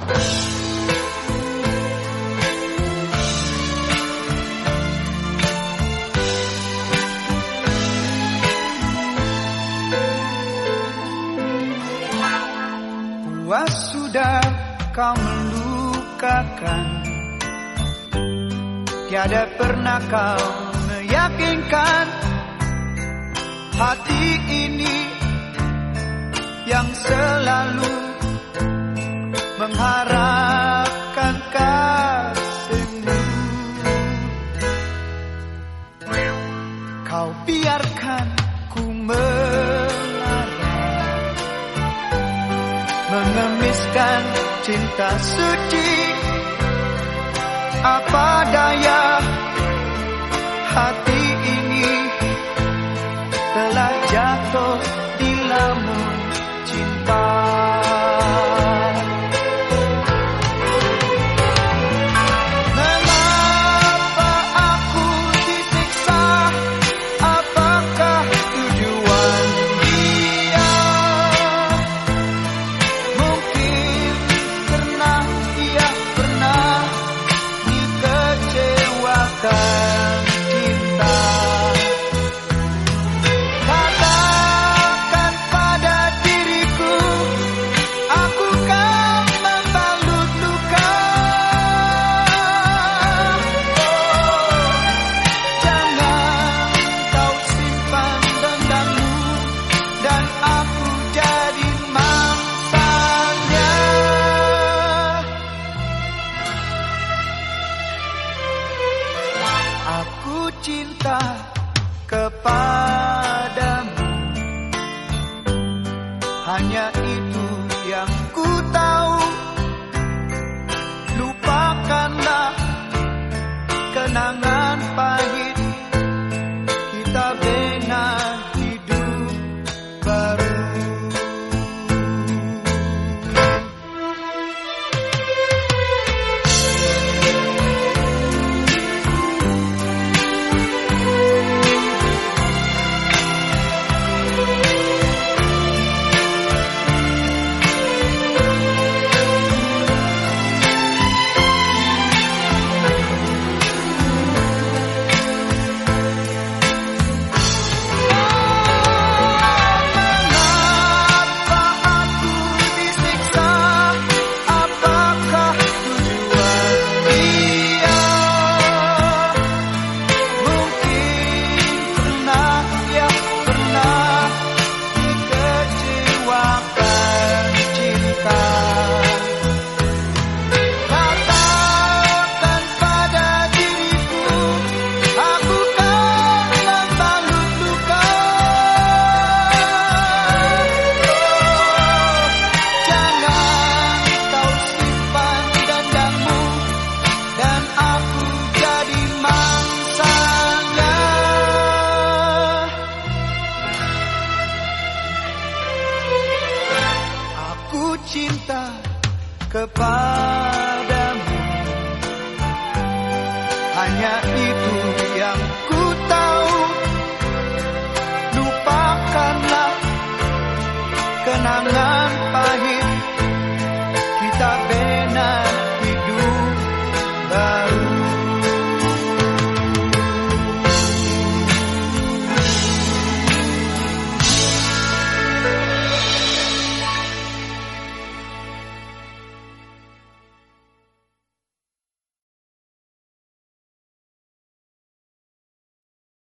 Puas sudah kau melukakan, tiada pernah kau meyakinkan hati ini yang selalu mengharapkan kasihmu. Kau biarkan ku mengemiskan cinta suci. Apa daya, hati ini telah jatuh di lamun cinta. Mengapa aku disiksa? Apakah tujuan dia? Mungkin karena dia pernah dikecewakan cinta. Katakan pada diriku, aku kan membalut luka. Jangan kau simpan dendammu dan aku jadi mangsanya. Aku cinta kepadamu, hanya itu yang ku tahu. Lupakanlah kenangan pahit, kita bina hidup baru. Cinta kepada